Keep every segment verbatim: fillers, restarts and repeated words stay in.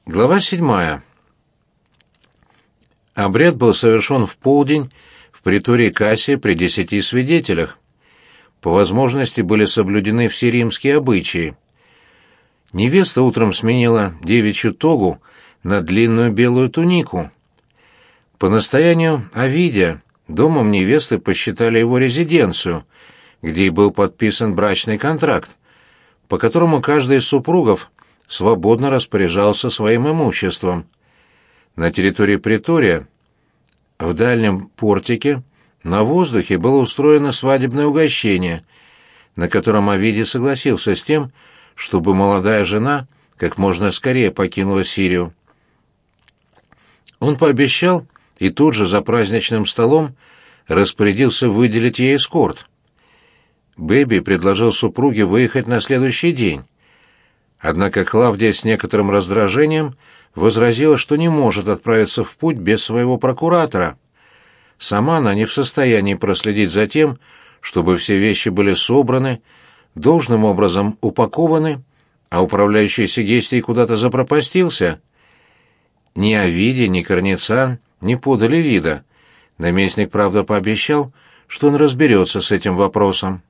Глава седьмая. Обряд был совершен в полдень в притории Кассия при десяти свидетелях. По возможности были соблюдены все римские обычаи. Невеста утром сменила девичью тогу на длинную белую тунику. По настоянию Овидия домом невесты посчитали его резиденцию, где и был подписан брачный контракт, по которому каждый из супругов свободно распоряжался своим имуществом. На территории притория, в дальнем портике, на воздухе было устроено свадебное угощение, на котором Овидий согласился с тем, чтобы молодая жена как можно скорее покинула Сирию. Он пообещал и тут же за праздничным столом распорядился выделить ей эскорт. Бэби предложил супруге выехать на следующий день. Однако Клавдия с некоторым раздражением возразила, что не может отправиться в путь без своего прокуратора. Сама она не в состоянии проследить за тем, чтобы все вещи были собраны, должным образом упакованы, а управляющий Сегестий куда-то запропастился. Ни Овидий, ни Корницан не подали вида. Наместник, правда, пообещал, что он разберется с этим вопросом.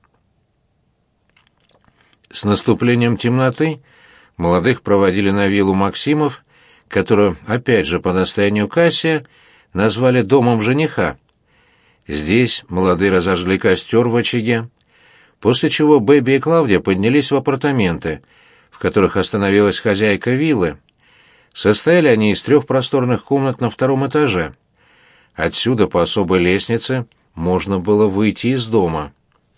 С наступлением темноты молодых проводили на виллу Максимов, которую, опять же, по настоянию Кассия, назвали домом жениха. Здесь молодые разожгли костер в очаге, после чего Бэби и Клавдия поднялись в апартаменты, в которых остановилась хозяйка виллы. Состояли они из трех просторных комнат на втором этаже. Отсюда по особой лестнице можно было выйти из дома.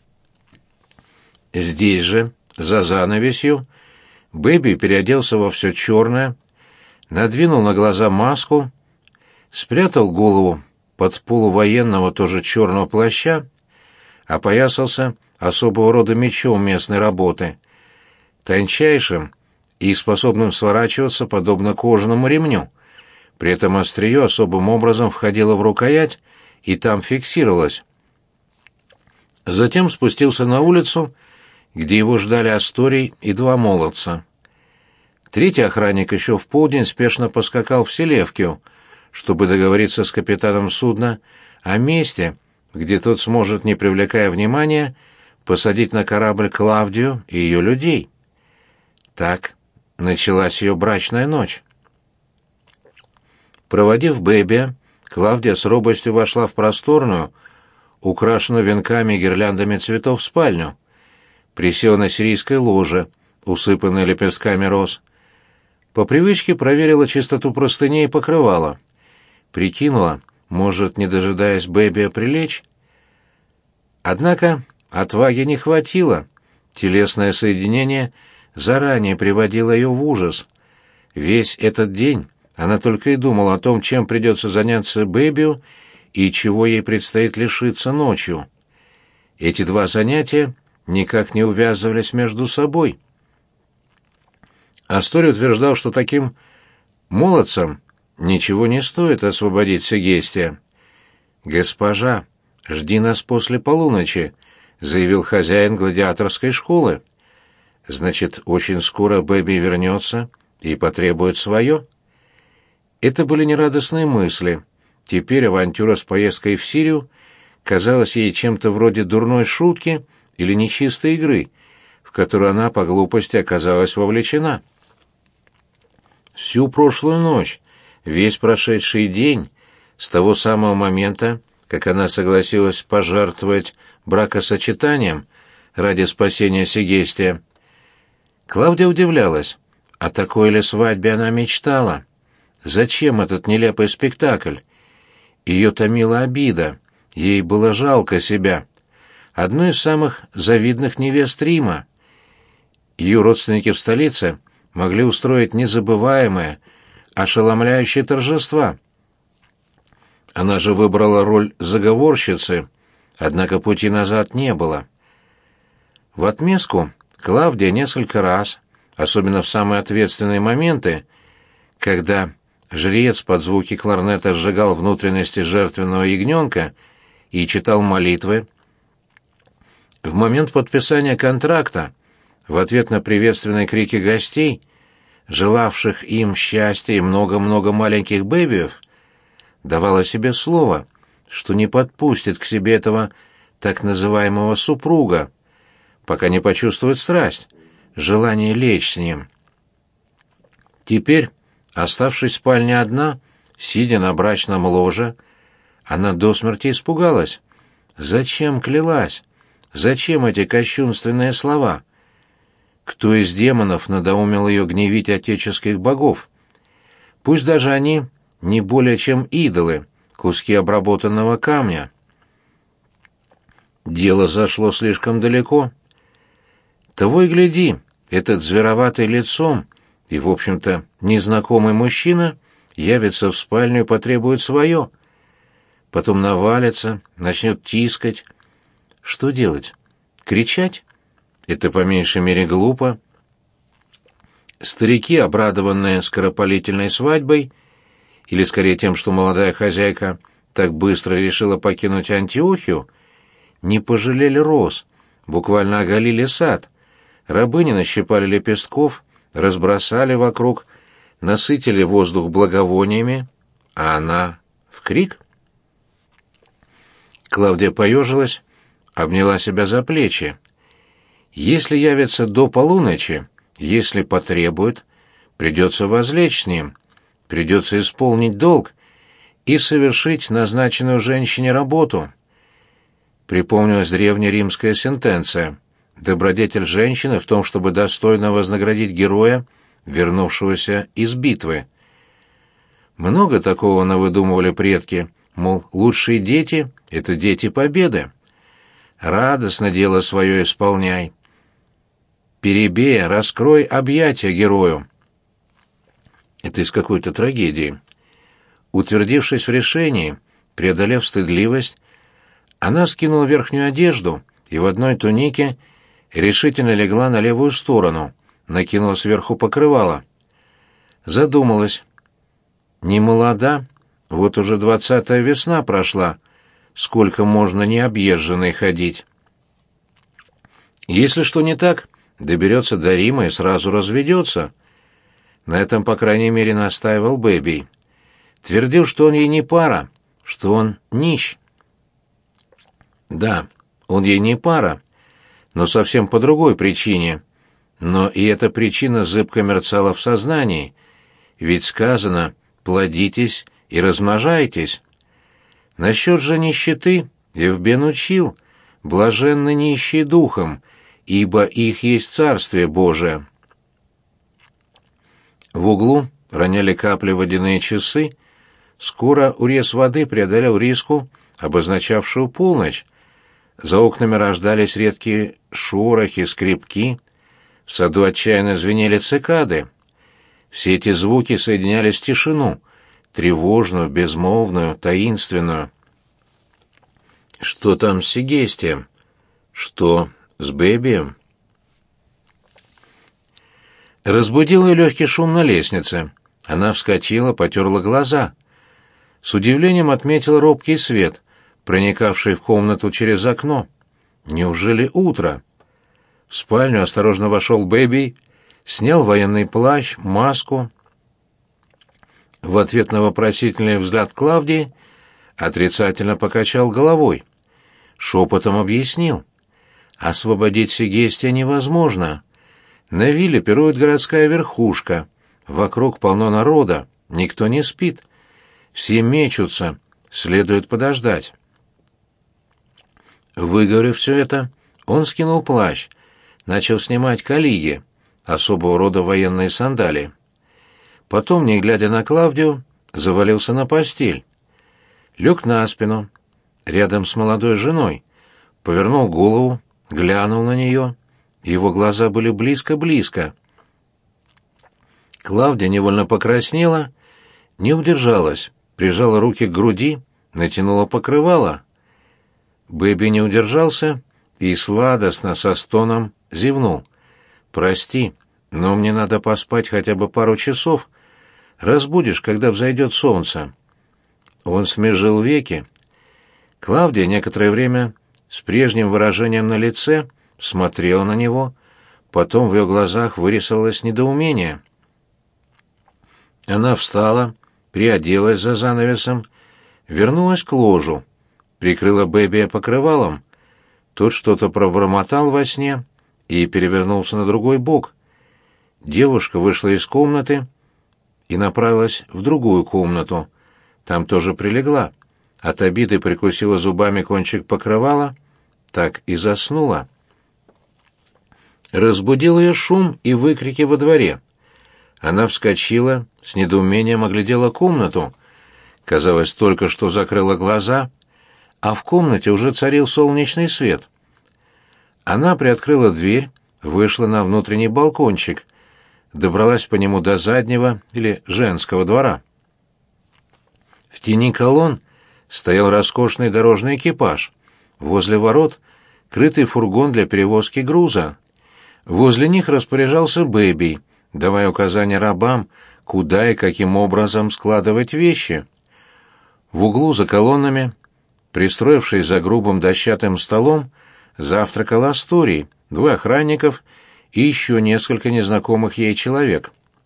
Здесь же, за занавесью, Бэби переоделся во все черное, надвинул на глаза маску, спрятал голову под полувоенного тоже черного плаща, опоясался особого рода мечом местной работы, тончайшим и способным сворачиваться подобно кожаному ремню. При этом острие особым образом входило в рукоять и там фиксировалось. Затем спустился на улицу, где его ждали Асторий и два молодца. Третий охранник еще в полдень спешно поскакал в Селевкию, чтобы договориться с капитаном судна о месте, где тот сможет, не привлекая внимания, посадить на корабль Клавдию и ее людей. Так началась ее брачная ночь. Проводив Бэби, Клавдия с робостью вошла в просторную, украшенную венками и гирляндами цветов спальню, присела на сирийской ложе, усыпанной лепестками роз. По привычке проверила чистоту простыней и покрывала. Прикинула, может, не дожидаясь Бэби, прилечь. Однако отваги не хватило. Телесное соединение заранее приводило ее в ужас. Весь этот день она только и думала о том, чем придется заняться Бэбию и чего ей предстоит лишиться ночью. Эти два занятия никак не увязывались между собой. Асторий утверждал, что таким молодцам ничего не стоит освободить Сегестия. «Госпожа, жди нас после полуночи», — заявил хозяин гладиаторской школы. «Значит, очень скоро Бэби вернется и потребует свое?» Это были нерадостные мысли. Теперь авантюра с поездкой в Сирию казалась ей чем-то вроде дурной шутки или нечистой игры, в которую она по глупости оказалась вовлечена. Всю прошлую ночь, весь прошедший день, с того самого момента, как она согласилась пожертвовать бракосочетанием ради спасения Сегестия, Клавдия удивлялась, о такой ли свадьбе она мечтала. Зачем этот нелепый спектакль? Ее томила обида, ей было жалко себя. Одной из самых завидных невест Рима. Ее родственники в столице могли устроить незабываемое, ошеломляющее торжества. Она же выбрала роль заговорщицы, однако пути назад не было. В отместку Клавдия несколько раз, особенно в самые ответственные моменты, когда жрец под звуки кларнета сжигал внутренности жертвенного ягненка и читал молитвы, в момент подписания контракта, в ответ на приветственные крики гостей, желавших им счастья и много-много маленьких бэбиев, давала себе слово, что не подпустит к себе этого так называемого супруга, пока не почувствует страсть, желание лечь с ним. Теперь, оставшись в спальне одна, сидя на брачном ложе, она до смерти испугалась. Зачем клялась? Зачем эти кощунственные слова? Кто из демонов надоумил ее гневить отеческих богов? Пусть даже они не более чем идолы, куски обработанного камня. Дело зашло слишком далеко. Того и гляди, этот звероватый лицом и, в общем-то, незнакомый мужчина явится в спальню и потребует свое. Потом навалится, начнет тискать. Что делать? Кричать? Это по меньшей мере глупо. Старики, обрадованные скоропалительной свадьбой, или скорее тем, что молодая хозяйка так быстро решила покинуть Антиохию, не пожалели роз, буквально оголили сад. Рабыни нащипали лепестков, разбросали вокруг, насытили воздух благовониями, а она в крик. Клавдия поежилась, обняла себя за плечи. Если явится до полуночи, если потребует, придется возлечь с ним, придется исполнить долг и совершить назначенную женщине работу. Припомнилась древнеримская сентенция: добродетель женщины в том, чтобы достойно вознаградить героя, вернувшегося из битвы. Много такого навыдумывали предки, мол, лучшие дети — это дети победы. Радостно дело свое исполняй. Перебея, раскрой объятия герою. Это из какой-то трагедии. Утвердившись в решении, преодолев стыдливость, она скинула верхнюю одежду и в одной тунике решительно легла на левую сторону, накинула сверху покрывало. Задумалась. Не молода, вот уже двадцатая весна прошла, сколько можно необъезженной ходить. Если что не так, доберется до Рима и сразу разведется. На этом, по крайней мере, настаивал Бэби. Твердил, что он ей не пара, что он нищ. Да, он ей не пара, но совсем по другой причине. Но и эта причина зыбко мерцала в сознании, ведь сказано «плодитесь и размножайтесь». Насчет же нищеты Евбен учил: блаженны нищие духом, ибо их есть Царствие Божие. В углу роняли капли водяные часы. Скоро урез воды преодолел риску, обозначавшую полночь. За окнами рождались редкие шорохи, скрипки. В саду отчаянно звенели цикады. Все эти звуки соединялись в тишину, тревожную, безмолвную, таинственную. Что там с Сегестием? Что с Бэбием? Разбудил ее легкий шум на лестнице. Она вскочила, потерла глаза. С удивлением отметила робкий свет, проникавший в комнату через окно. Неужели утро? В спальню осторожно вошел Бэби, снял военный плащ, маску. В ответ на вопросительный взгляд Клавдии отрицательно покачал головой. Шепотом объяснил: освободить Сегестия невозможно. На вилле пирует городская верхушка, вокруг полно народа, никто не спит. Все мечутся, следует подождать. Выговорив все это, он скинул плащ, начал снимать калиги, особого рода военные сандалии. Потом, не глядя на Клавдию, завалился на постель. Лег на спину, рядом с молодой женой, повернул голову, глянул на нее. Его глаза были близко-близко. Клавдия невольно покраснела, не удержалась, прижала руки к груди, натянула покрывало. Бэби не удержался и сладостно, со стоном, зевнул. «Прости, но мне надо поспать хотя бы пару часов. Разбудишь, когда взойдет солнце». Он смежил веки. Клавдия некоторое время с прежним выражением на лице смотрела на него, потом в ее глазах вырисовалось недоумение. Она встала, приоделась за занавесом, вернулась к ложу, прикрыла Бэби покрывалом. Тот что-то пробормотал во сне и перевернулся на другой бок. Девушка вышла из комнаты и направилась в другую комнату. Там тоже прилегла. От обиды прикусила зубами кончик покрывала, так и заснула. Разбудил ее шум и выкрики во дворе. Она вскочила, с недоумением оглядела комнату. Казалось, только что закрыла глаза, а в комнате уже царил солнечный свет. Она приоткрыла дверь, вышла на внутренний балкончик, добралась по нему до заднего или женского двора. В тени колонн стоял роскошный дорожный экипаж. Возле ворот — крытый фургон для перевозки груза. Возле них распоряжался Бэби, давая указания рабам, куда и каким образом складывать вещи. В углу за колоннами, пристроившись за грубым дощатым столом, завтракал Асторий, двое охранников и еще несколько незнакомых ей человек.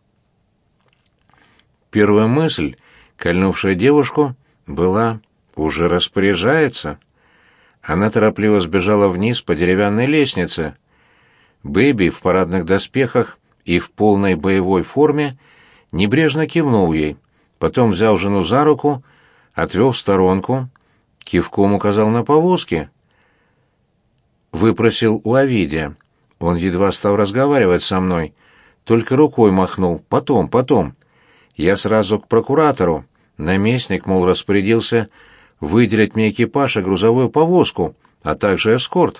Первая мысль, кольнувшая девушку, была «уже распоряжается». Она торопливо сбежала вниз по деревянной лестнице. Бэби в парадных доспехах и в полной боевой форме небрежно кивнул ей, потом взял жену за руку, отвел в сторонку, кивком указал на повозки. Выпросил у Овидия. Он едва стал разговаривать со мной, только рукой махнул. Потом, потом. Я сразу к прокуратору. Наместник, мол, распорядился выделить мне экипаж и грузовую повозку, а также эскорт.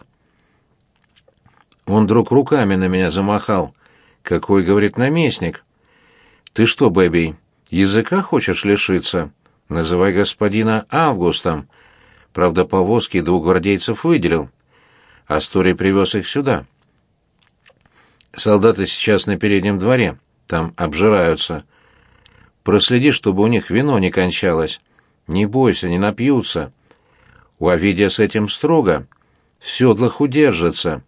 Он вдруг руками на меня замахал. «Какой, — говорит, — наместник? Ты что, Бэби, языка хочешь лишиться? Называй господина Августом. Правда, повозки двух гвардейцев выделил. Асторий привез их сюда. Солдаты сейчас на переднем дворе, там обжираются. Проследи, чтобы у них вино не кончалось. Не бойся, не напьются. У Овидия с этим строго. В седлах удержатся.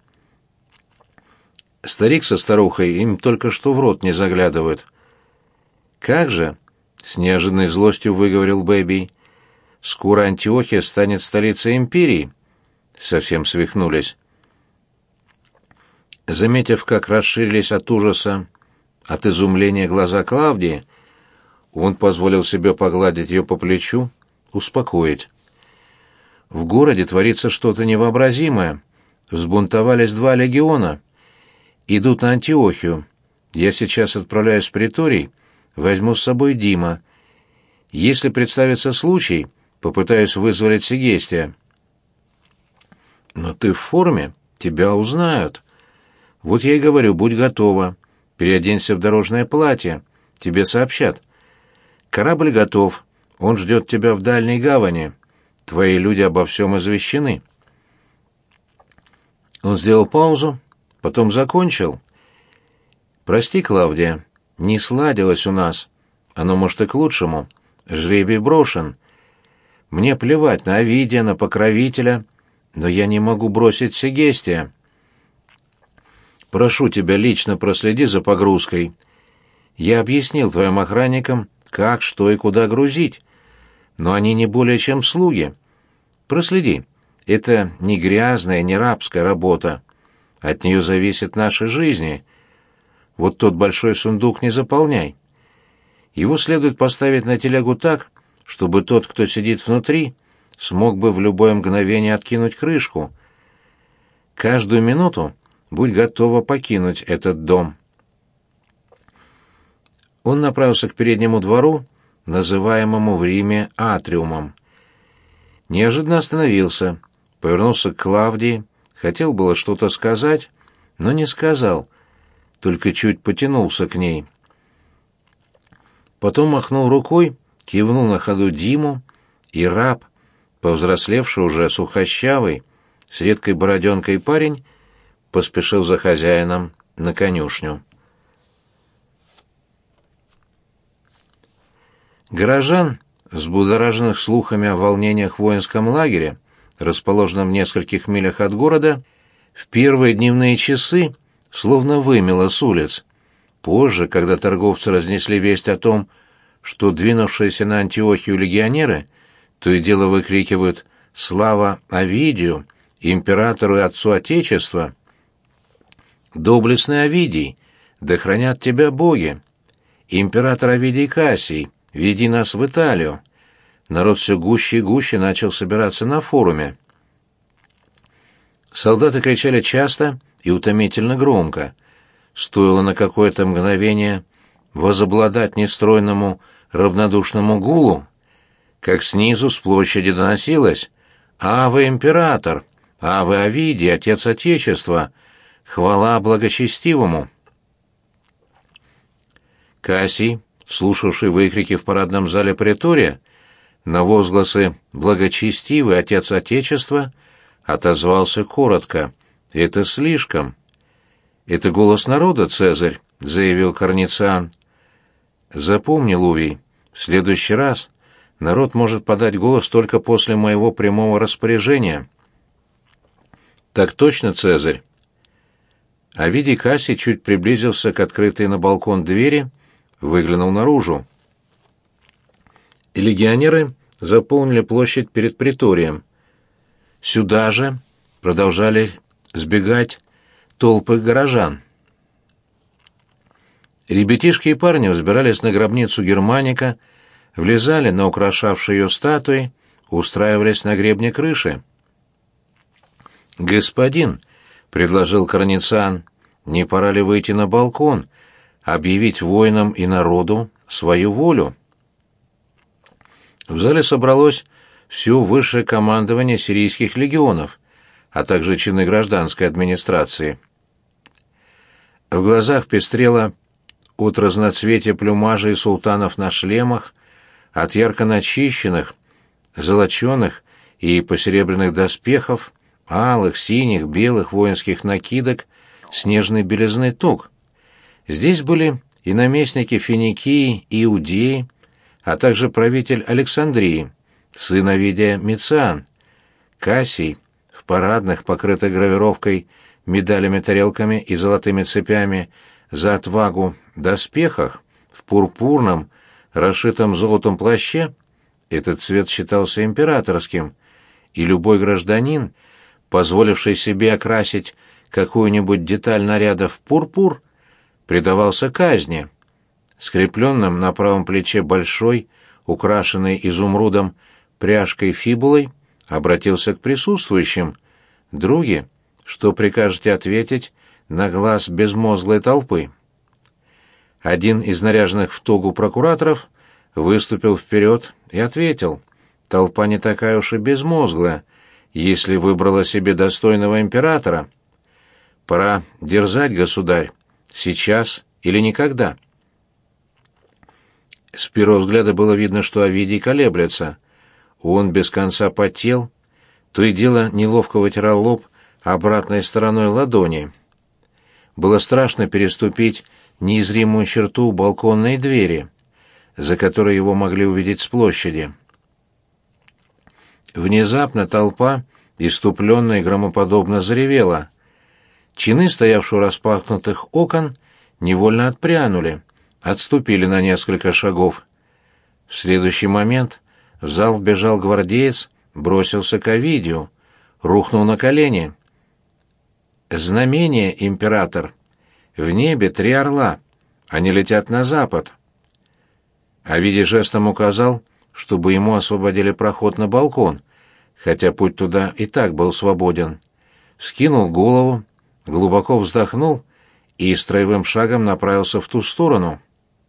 Старик со старухой им только что в рот не заглядывают». «Как же?» — с неожиданной злостью выговорил Бэби. «Скоро Антиохия станет столицей империи». Совсем свихнулись. Заметив, как расширились от ужаса, от изумления глаза Клавдии, он позволил себе погладить ее по плечу, успокоить. «В городе творится что-то невообразимое. Взбунтовались два легиона. Идут на Антиохию. Я сейчас отправляюсь в приторий, возьму с собой Дима. Если представится случай, попытаюсь вызволить Сегестия». «Но ты в форме, тебя узнают. Вот я и говорю, будь готова. Переоденься в дорожное платье. Тебе сообщат. Корабль готов. Он ждет тебя в дальней гавани. Твои люди обо всем извещены». Он сделал паузу, потом закончил. «Прости, Клавдия, не сладилось у нас. Оно, может, и к лучшему. Жребий брошен. Мне плевать на Овидия, на покровителя, но я не могу бросить Сегестия. Прошу тебя, лично проследи за погрузкой. Я объяснил твоим охранникам, как, что и куда грузить, но они не более чем слуги. Проследи. Это не грязная, не рабская работа. От нее зависит наша жизнь. Вот тот большой сундук не заполняй. Его следует поставить на телегу так, чтобы тот, кто сидит внутри, смог бы в любое мгновение откинуть крышку. Каждую минуту будь готова покинуть этот дом». Он направился к переднему двору, называемому в Риме атриумом. Неожиданно остановился, повернулся к Клавдии, хотел было что-то сказать, но не сказал, только чуть потянулся к ней. Потом махнул рукой, кивнул на ходу Диму, и раб, повзрослевший уже сухощавый, с редкой бороденкой парень, поспешил за хозяином на конюшню. Горожан, взбудораженных слухами о волнениях в воинском лагере, расположенном в нескольких милях от города, в первые дневные часы словно вымело с улиц. Позже, когда торговцы разнесли весть о том, что двинувшиеся на Антиохию легионеры то и дело выкрикивают «Слава Овидию, императору и отцу Отечества!» «Доблестный Овидий, да хранят тебя боги! Император Овидий Кассий, веди нас в Италию!» Народ все гуще и гуще начал собираться на форуме. Солдаты кричали часто и утомительно громко. Стоило на какое-то мгновение возобладать нестройному равнодушному гулу, как снизу с площади доносилось «Аве, император! Аве, Овидий, отец Отечества! Хвала благочестивому!» Кассий, слушавший выкрики в парадном зале претория, на возгласы «Благочестивый отец Отечества» отозвался коротко: «Это слишком». «Это голос народа, Цезарь», — заявил Корнициан. «Запомни, Лувий, в следующий раз народ может подать голос только после моего прямого распоряжения». «Так точно, Цезарь». Овидий Кассий чуть приблизился к открытой на балкон двери, выглянул наружу. Легионеры заполнили площадь перед преторием. Сюда же продолжали сбегать толпы горожан. Ребятишки и парни взбирались на гробницу Германика, влезали на украшавшие ее статуи, устраивались на гребне крыши. «Господин», — предложил Корнициан, — «не пора ли выйти на балкон, объявить воинам и народу свою волю?» В зале собралось все высшее командование сирийских легионов, а также чины гражданской администрации. В глазах пестрело от разноцветия плюмажей султанов на шлемах, от ярко начищенных, золоченых и посеребряных доспехов, алых, синих, белых воинских накидок, снежной белизны туг. Здесь были и наместники Финикии и Иудеи, а также правитель Александрии, сын Овидия Мициан. Кассий в парадных, покрытых гравировкой, медалями-тарелками и золотыми цепями за отвагу доспехах, в пурпурном, расшитом золотом плаще, этот цвет считался императорским, и любой гражданин, позволивший себе окрасить какую-нибудь деталь наряда в пурпур, предавался казни. Скрепленным на правом плече большой, украшенный изумрудом пряжкой фибулой, обратился к присутствующим: «Други, что прикажете ответить на глаз безмозглой толпы?» Один из наряженных в тогу прокураторов выступил вперед и ответил: «Толпа не такая уж и безмозглая, если выбрала себе достойного императора. Пора дерзать, государь, сейчас или никогда». С первого взгляда было видно, что Овидий колеблется. Он без конца потел, то и дело неловко вытирал лоб обратной стороной ладони. Было страшно переступить неизримую черту балконной двери, за которой его могли увидеть с площади. Внезапно толпа исступленно и громоподобно заревела. Чины, стоявшие у распахнутых окон, невольно отпрянули, отступили на несколько шагов. В следующий момент в зал вбежал гвардеец, бросился к Овидию, рухнул на колени. «Знамение, император! В небе три орла, они летят на запад!» Овидий жестом указал, чтобы ему освободили проход на балкон, хотя путь туда и так был свободен. Вскинул голову, глубоко вздохнул и строевым шагом направился в ту сторону.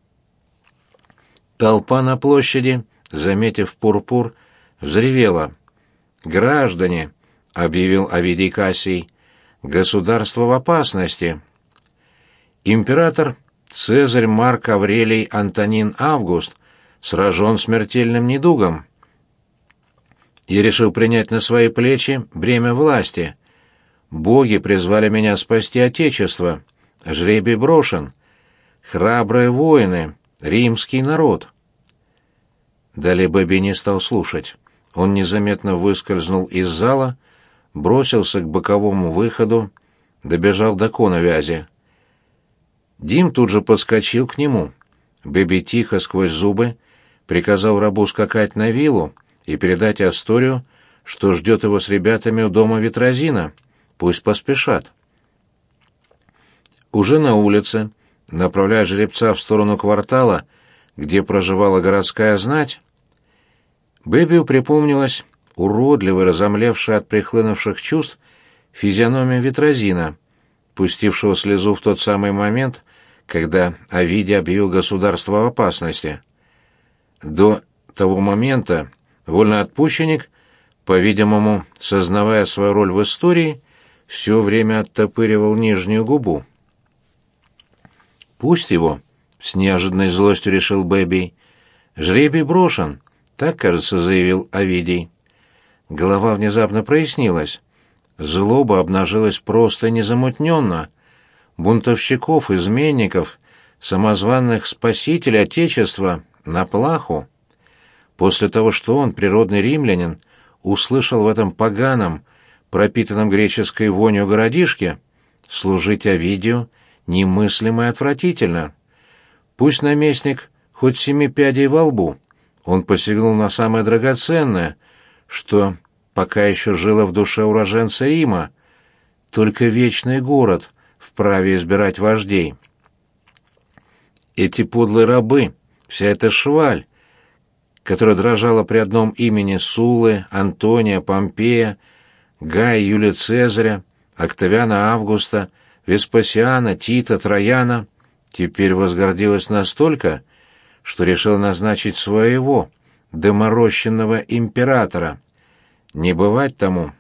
Толпа на площади, заметив пурпур, взревела. «Граждане!» — объявил Овидий Кассий. «Государство в опасности!» Император Цезарь Марк Аврелий Антонин Август сражен смертельным недугом. Я решил принять на свои плечи бремя власти. Боги призвали меня спасти Отечество. Жребий брошен. Храбрые воины, римский народ. Далее Бэби не стал слушать. Он незаметно выскользнул из зала, бросился к боковому выходу, добежал до коновязи. Дим тут же подскочил к нему. Бэби тихо сквозь зубы приказал рабу скакать на виллу и передать Асторию, что ждет его с ребятами у дома Витразина. Пусть поспешат. Уже на улице, направляя жеребца в сторону квартала, где проживала городская знать, Бэбию припомнилась уродливая, разомлевшая от прихлынувших чувств, физиономия Витразина, пустившего слезу в тот самый момент, когда Овидий объявил государство в опасности. До того момента вольноотпущенник, по-видимому, сознавая свою роль в истории, все время оттопыривал нижнюю губу. «Пусть его», — с неожиданной злостью решил Бэби. «Жребий брошен», — так, кажется, заявил Овидий. Голова внезапно прояснилась. Злоба обнажилась просто и незамутненно. Бунтовщиков, изменников, самозваных спасителей Отечества на плаху. После того, что он, природный римлянин, услышал в этом поганом, пропитанном греческой вонью городишке, служить Овидию немыслимо и отвратительно. Пусть наместник хоть семи пядей во лбу, он посягнул на самое драгоценное, что пока еще жило в душе уроженца Рима, только вечный город вправе избирать вождей. Эти подлые рабы, вся эта шваль, которая дрожала при одном имени Суллы, Антония, Помпея, Гая, Юлия Цезаря, Октавиана Августа, Веспасиана, Тита, Трояна, теперь возгордилась настолько, что решила назначить своего, доморощенного императора. Не бывать тому.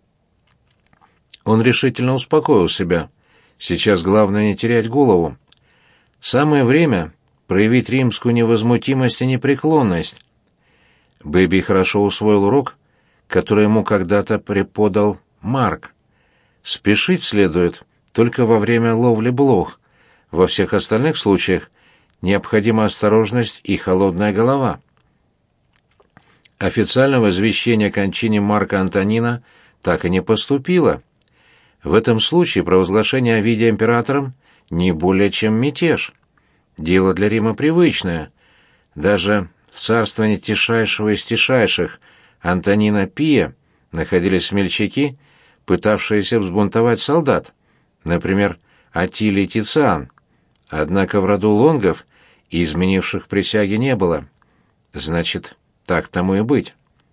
Он решительно успокоил себя. Сейчас главное не терять голову. Самое время проявить римскую невозмутимость и непреклонность. Бэби хорошо усвоил урок, который ему когда-то преподал Марк. Спешить следует только во время ловли блох. Во всех остальных случаях необходима осторожность и холодная голова. Официального извещения о кончине Марка Антонина так и не поступило. В этом случае провозглашение Овидия императором не более чем мятеж. Дело для Рима привычное. Даже в царствовании тишайшего из тишайших Антонина Пия находились смельчаки, пытавшиеся взбунтовать солдат, например, Аттилий Тициан. Однако в роду Лонгов и изменивших присяги не было. Значит, так тому и быть.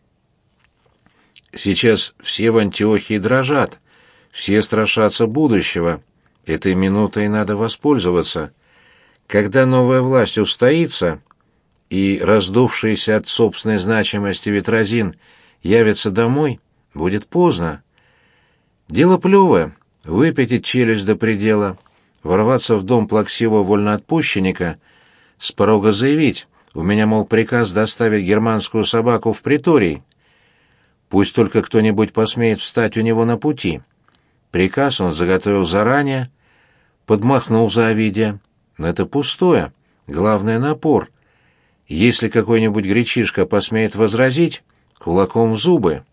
Сейчас все в Антиохии дрожат, все страшатся будущего. Этой минутой надо воспользоваться. Когда новая власть устоится, и раздувшийся от собственной значимости Витразин явится домой, будет поздно. Дело плевое — выпятить челюсть до предела, ворваться в дом плаксивого вольноотпущенника, с порога заявить: «У меня, мол, приказ доставить германскую собаку в приторий». Пусть только кто-нибудь посмеет встать у него на пути. Приказ он заготовил заранее, подмахнул за Овидия. Но это пустое. Главное — напор. Если какой-нибудь гречишка посмеет возразить, кулаком в зубы.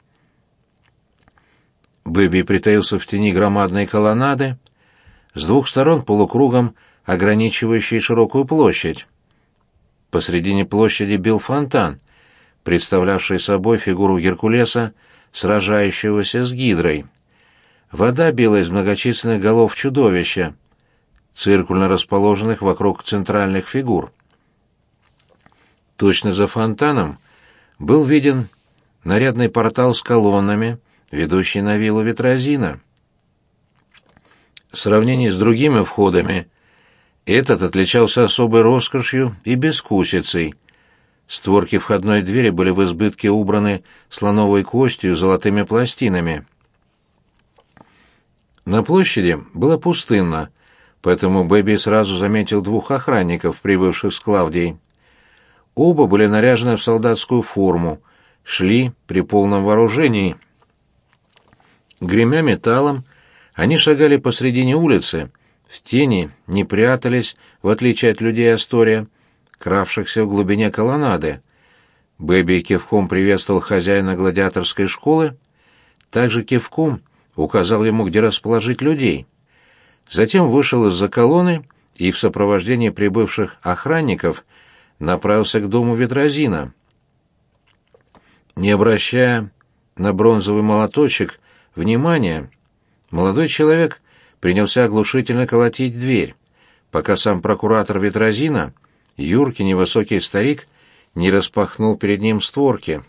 Бэби притаился в тени громадной колоннады, с двух сторон полукругом ограничивающей широкую площадь. Посредине площади бил фонтан, представлявший собой фигуру Геркулеса, сражающегося с гидрой. Вода била из многочисленных голов чудовища, циркульно расположенных вокруг центральных фигур. Точно за фонтаном был виден нарядный портал с колоннами, ведущий на виллу Витразина. В сравнении с другими входами этот отличался особой роскошью и бескусицей. Створки входной двери были в избытке убраны слоновой костью с золотыми пластинами. На площади было пустынно, поэтому Бэби сразу заметил двух охранников, прибывших с Клавдией. Оба были наряжены в солдатскую форму, шли при полном вооружении. Гремя металлом, они шагали посредине улицы, в тени не прятались, в отличие от людей Астория, кравшихся в глубине колоннады. Бэби кивком приветствовал хозяина гладиаторской школы, также кивком указал ему, где расположить людей. Затем вышел из-за колонны и в сопровождении прибывших охранников направился к дому Ветрозина. Не обращая на бронзовый молоточек внимания, молодой человек принялся оглушительно колотить дверь, пока сам прокуратор Ветрозина, юркий невысокий старик, не распахнул перед ним створки.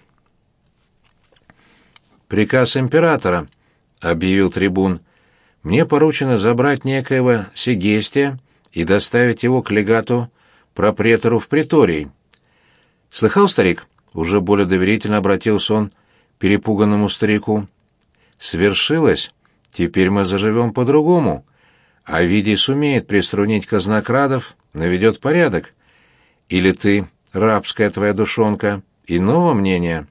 «Приказ императора», — объявил трибун. «Мне поручено забрать некоего Сегестия и доставить его к легату пропретору в приторий». «Слыхал, старик?» — уже более доверительно обратился он к перепуганному старику. «Свершилось. Теперь мы заживем по-другому. Овидий сумеет приструнить казнокрадов, наведет порядок. Или ты, рабская твоя душонка, иного мнения?»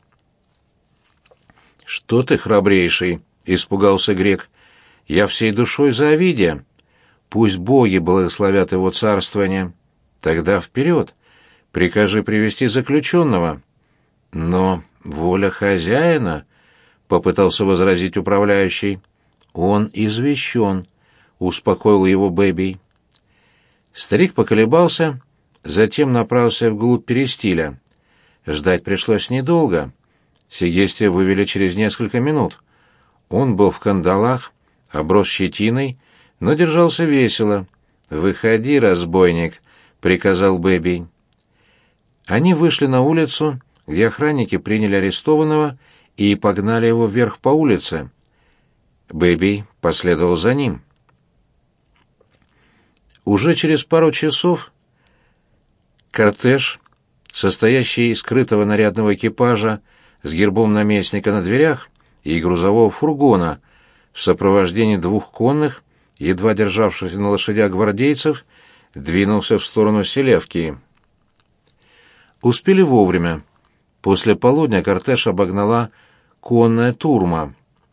«Что ты, храбрейший?» — испугался грек. «Я всей душой за Овидия. Пусть боги благословят его царствование. Тогда вперед. Прикажи привести заключенного». «Но воля хозяина», — попытался возразить управляющий. «Он извещен», — успокоил его Бэби. Старик поколебался, затем направился вглубь перестиля. Ждать пришлось недолго. Сегестия вывели через несколько минут. Он был в кандалах, оброс щетиной, но держался весело. «Выходи, разбойник», — приказал Бэби. Они вышли на улицу, где охранники приняли арестованного и погнали его вверх по улице. Бэби последовал за ним. Уже через пару часов кортеж, состоящий из скрытого нарядного экипажа с гербом наместника на дверях и грузового фургона в сопровождении двух конных, едва державшихся на лошадях гвардейцев, двинулся в сторону Селевкии. Успели вовремя. После полудня кортеж обогнала конная турма.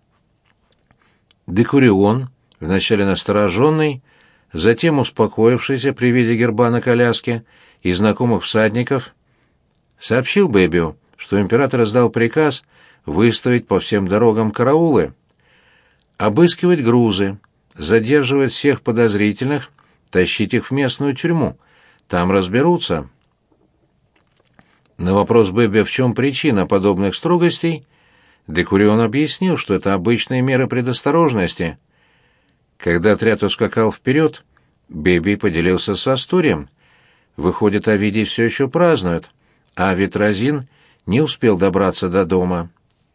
Декурион, вначале настороженный, затем успокоившийся при виде герба на коляске и знакомых всадников, сообщил Бэбию, что император издал приказ выставить по всем дорогам караулы, обыскивать грузы, задерживать всех подозрительных, тащить их в местную тюрьму. Там разберутся. На вопрос Бэби, в чем причина подобных строгостей, Декурион объяснил, что это обычные меры предосторожности. Когда отряд ускакал вперед, Бэби поделился с Асторием. Выходит, Овидий все еще празднует, а Ветрозин не успел добраться до дома.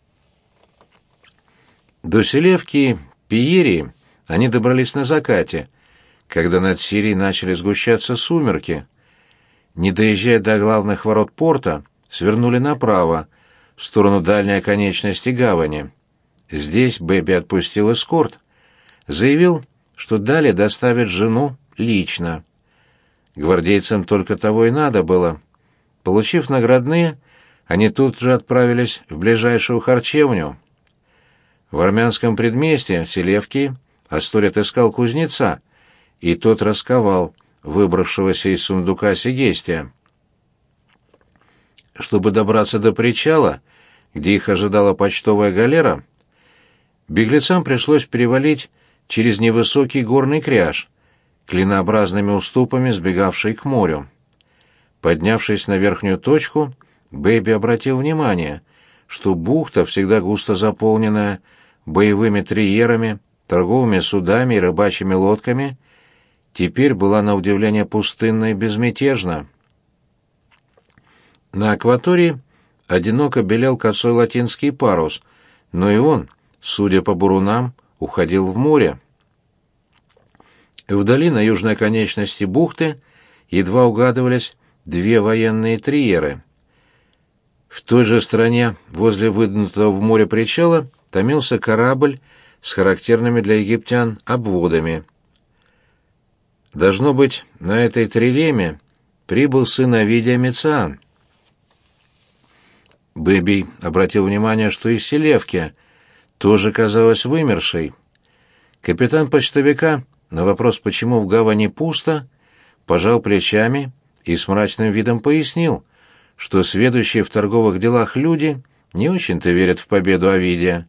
До Селевки Пиерии они добрались на закате, когда над Сирией начали сгущаться сумерки. Не доезжая до главных ворот порта, свернули направо, в сторону дальней оконечности гавани. Здесь Бэби отпустил эскорт. Заявил, что далее доставит жену лично. Гвардейцам только того и надо было. Получив наградные, они тут же отправились в ближайшую харчевню. В армянском предместье Селевки Асторий отыскал кузнеца, и тот расковал выбравшегося из сундука Сегестия. Чтобы добраться до причала, где их ожидала почтовая галера, беглецам пришлось перевалить через невысокий горный кряж, клинообразными уступами сбегавший к морю. Поднявшись на верхнюю точку, Бэби обратил внимание, что бухта, всегда густо заполненная боевыми триерами, торговыми судами и рыбачьими лодками, теперь была на удивление пустынна и безмятежна. На акватории одиноко белел косой латинский парус, но и он, судя по бурунам, уходил в море. Вдали на южной оконечности бухты едва угадывались две военные триеры. В той же стороне, возле выдвинутого в море причала, томился корабль с характерными для египтян обводами. Должно быть, на этой трилеме прибыл сын Овидия Мициан. Бэби обратил внимание, что и Селевкия тоже казалась вымершей. Капитан почтовика на вопрос, почему в гавани пусто, пожал плечами и с мрачным видом пояснил, что сведущие в торговых делах люди не очень-то верят в победу Овидия.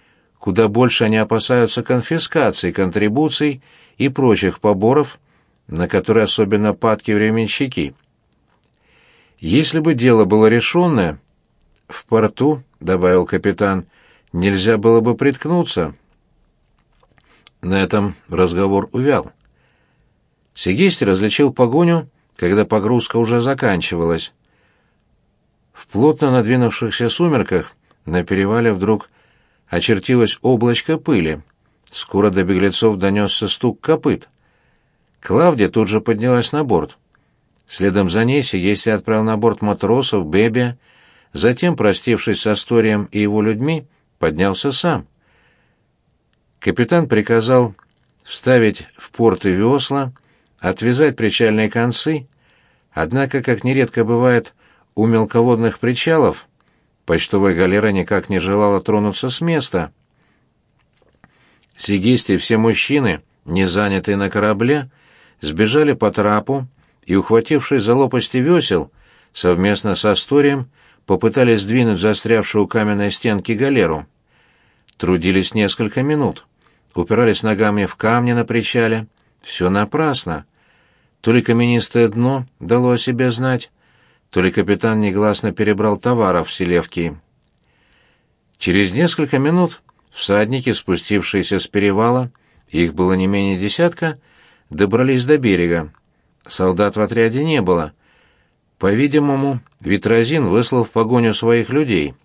Куда больше они опасаются конфискаций, контрибуций и прочих поборов на которые особенно падки временщики. Если бы дело было решенное, в порту, — добавил капитан, — нельзя было бы приткнуться. На этом разговор увял. Сегистий различил погоню, когда погрузка уже заканчивалась. В плотно надвинувшихся сумерках на перевале вдруг очертилось облачко пыли. Скоро до беглецов донесся стук копыт. Клавдия тут же поднялась на борт. Следом за ней Сегистий отправил на борт матросов, Бебия, затем, простившись с Асторием и его людьми, поднялся сам. Капитан приказал вставить в порты весла, отвязать причальные концы, однако, как нередко бывает у мелководных причалов, почтовая галера никак не желала тронуться с места. Сегистий и все мужчины, не занятые на корабле, сбежали по трапу и, ухватившись за лопасти весел, совместно с Асторием попытались сдвинуть застрявшую у каменной стенки галеру. Трудились несколько минут, упирались ногами в камни на причале. Все напрасно. То ли каменистое дно дало о себе знать, то ли капитан негласно перебрал товаров в селевки. Через несколько минут всадники, спустившиеся с перевала, их было не менее десятка, добрались до берега. Солдат в отряде не было. По-видимому, Витразин выслал в погоню своих людей.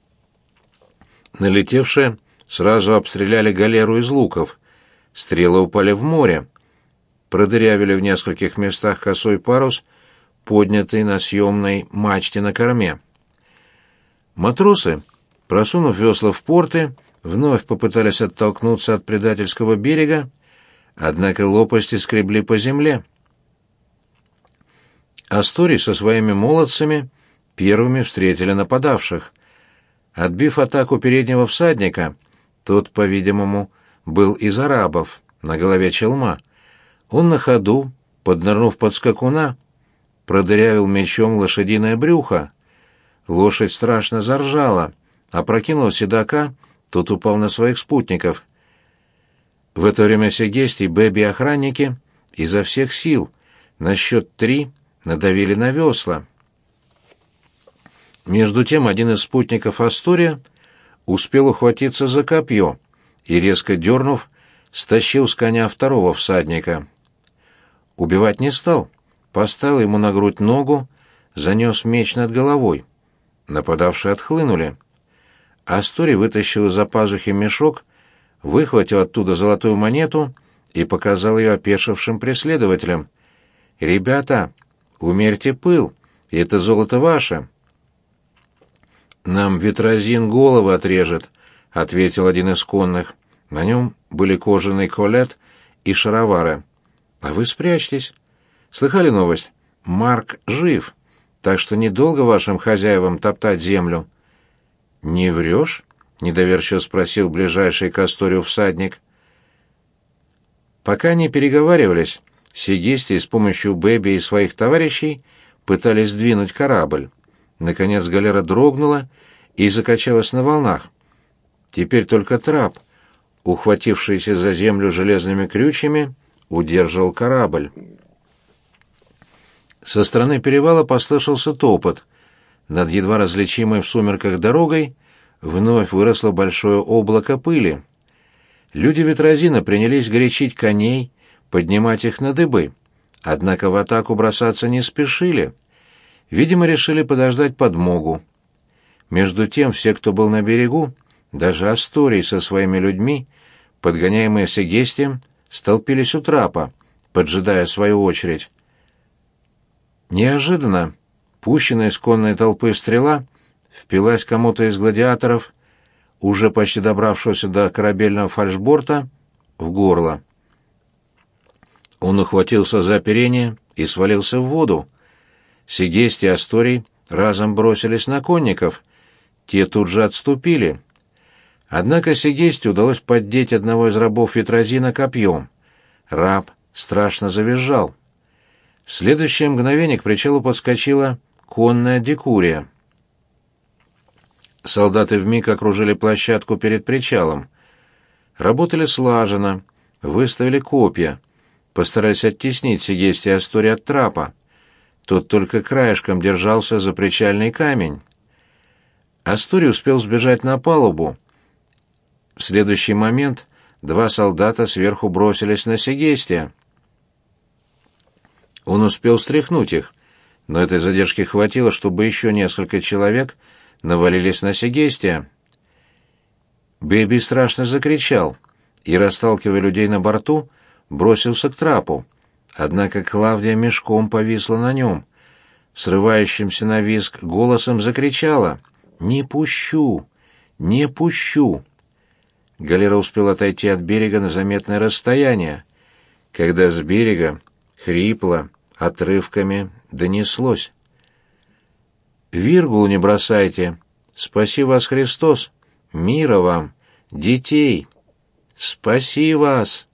Налетевшие сразу обстреляли галеру из луков. Стрелы упали в море. Продырявили в нескольких местах косой парус, поднятый на съемной мачте на корме. Матросы, просунув весла в порты, вновь попытались оттолкнуться от предательского берега, однако лопасти скребли по земле. Асторий со своими молодцами первыми встретили нападавших. Отбив атаку переднего всадника, тот, по-видимому, был из арабов, на голове челма. Он на ходу, поднырнув под скакуна, продырявил мечом лошадиное брюхо. Лошадь страшно заржала, опрокинула седока, тот упал на своих спутников. В это время Сегестий, Бэби и охранники изо всех сил на счет три надавили на весла. Между тем один из спутников Астория успел ухватиться за копье и, резко дернув, стащил с коня второго всадника. Убивать не стал, поставил ему на грудь ногу, занес меч над головой. Нападавшие отхлынули. Асторий вытащил из-за пазухи мешок, выхватил оттуда золотую монету и показал ее опешившим преследователям. «Ребята, умерьте пыл, и это золото ваше». «Нам Витразин головы отрежет», — ответил один из конных. На нем были кожаный колет и шаровары. «А вы спрячьтесь. Слыхали новость? Марк жив, так что недолго вашим хозяевам топтать землю». «Не врешь?» — недоверчиво спросил ближайший к Асторию всадник. Пока они переговаривались, Сегистий с помощью Бэби и своих товарищей пытались сдвинуть корабль. Наконец галера дрогнула и закачалась на волнах. Теперь только трап, ухватившийся за землю железными крючьями, удерживал корабль. Со стороны перевала послышался топот. Над едва различимой в сумерках дорогой вновь выросло большое облако пыли. Люди Витразина принялись горячить коней, поднимать их на дыбы, однако в атаку бросаться не спешили. Видимо, решили подождать подмогу. Между тем все, кто был на берегу, даже Асторий со своими людьми, подгоняемые Сегестием, столпились у трапа, поджидая свою очередь. Неожиданно пущенная из конной толпы стрела впилась кому-то из гладиаторов, уже почти добравшегося до корабельного фальшборта, в горло. Он ухватился за оперение и свалился в воду. Сегестий и Асторий разом бросились на конников. Те тут же отступили. Однако Сегестию удалось поддеть одного из рабов Витразина копьем. Раб страшно завизжал. В следующее мгновение к причалу подскочила конная дикурия. Солдаты вмиг окружили площадку перед причалом. Работали слаженно, выставили копья. постарались оттеснить Сегестия Астори от трапа. Тот только краешком держался за причальный камень. Астори успел сбежать на палубу. В следующий момент два солдата сверху бросились на Сегестия. Он успел стряхнуть их, но этой задержки хватило, чтобы еще несколько человек навалились на Сегестия. Бэби страшно закричал и, расталкивая людей на борту, бросился к трапу. Однако Клавдия мешком повисла на нем. Срывающимся на визг голосом закричала: «Не пущу! Не пущу!» Галера успела отойти от берега на заметное расстояние, когда с берега хрипло, отрывками донеслось: «Виргулу не бросайте! Спаси вас Христос! Мира вам! Детей! Спаси вас!»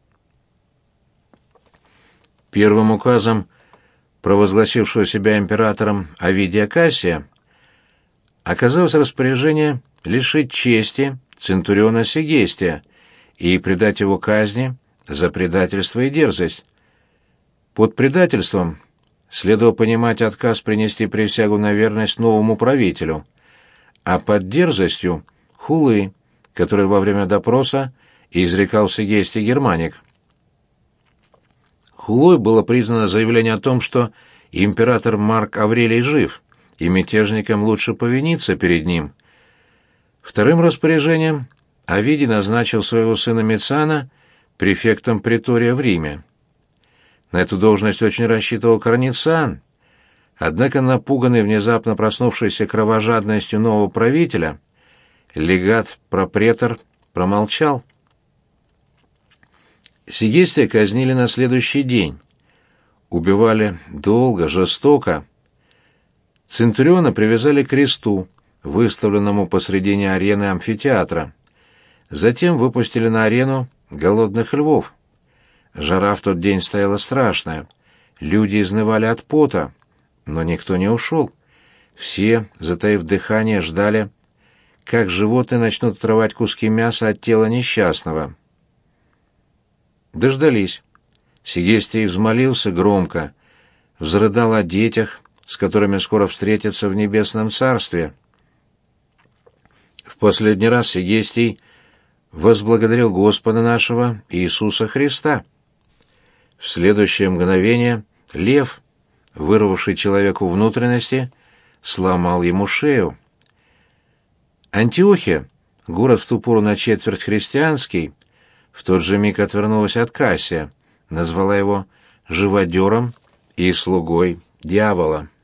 Первым указом провозгласившего себя императором Овидия Кассия оказалось распоряжение лишить чести центуриона Сегестия и предать его казни за предательство и дерзость. Под предательством следовало понимать отказ принести присягу на верность новому правителю, а под дерзостью — хулы, которые во время допроса изрекал Сегестий Германик. Хулой было признано заявление о том, что император Марк Аврелий жив, и мятежникам лучше повиниться перед ним. Вторым распоряжением Овидий назначил своего сына Мецана префектом притория в Риме. На эту должность очень рассчитывал Корнициан, однако, напуганный внезапно проснувшейся кровожадностью нового правителя, легат-пропретор промолчал. Сегестия казнили на следующий день. Убивали долго, жестоко. Центуриона привязали к кресту, выставленному посредине арены амфитеатра. Затем выпустили на арену голодных львов. Жара в тот день стояла страшная. Люди изнывали от пота, но никто не ушел. Все, затаив дыхание, ждали, как животные начнут отрывать куски мяса от тела несчастного. Дождались. Сегестий взмолился громко, взрыдал о детях, с которыми скоро встретятся в небесном царстве. В последний раз Сегестий возблагодарил Господа нашего Иисуса Христа. В следующее мгновение лев, вырвавший человеку внутренности, сломал ему шею. Антиохия, город в ту пору на четверть христианский, в тот же миг отвернулась от Кассия, назвала его живодером и слугой дьявола.